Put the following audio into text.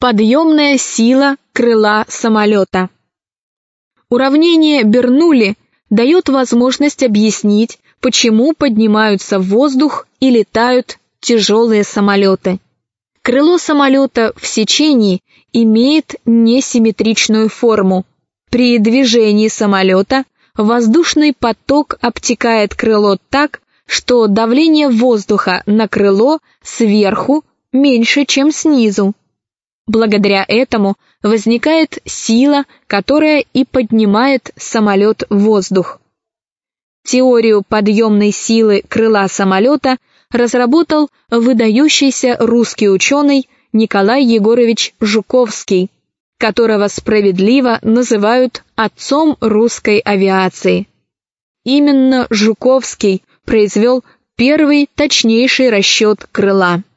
Подъемная сила крыла самолета. Уравнение Бернулли дает возможность объяснить, почему поднимаются в воздух и летают тяжелые самолеты. Крыло самолета в сечении имеет несимметричную форму. При движении самолета воздушный поток обтекает крыло так, что давление воздуха на крыло сверху меньше, чем снизу. Благодаря этому возникает сила, которая и поднимает самолет в воздух. Теорию подъемной силы крыла самолета разработал выдающийся русский ученый Николай Егорович Жуковский, которого справедливо называют отцом русской авиации. Именно Жуковский произвел первый точнейший расчет крыла.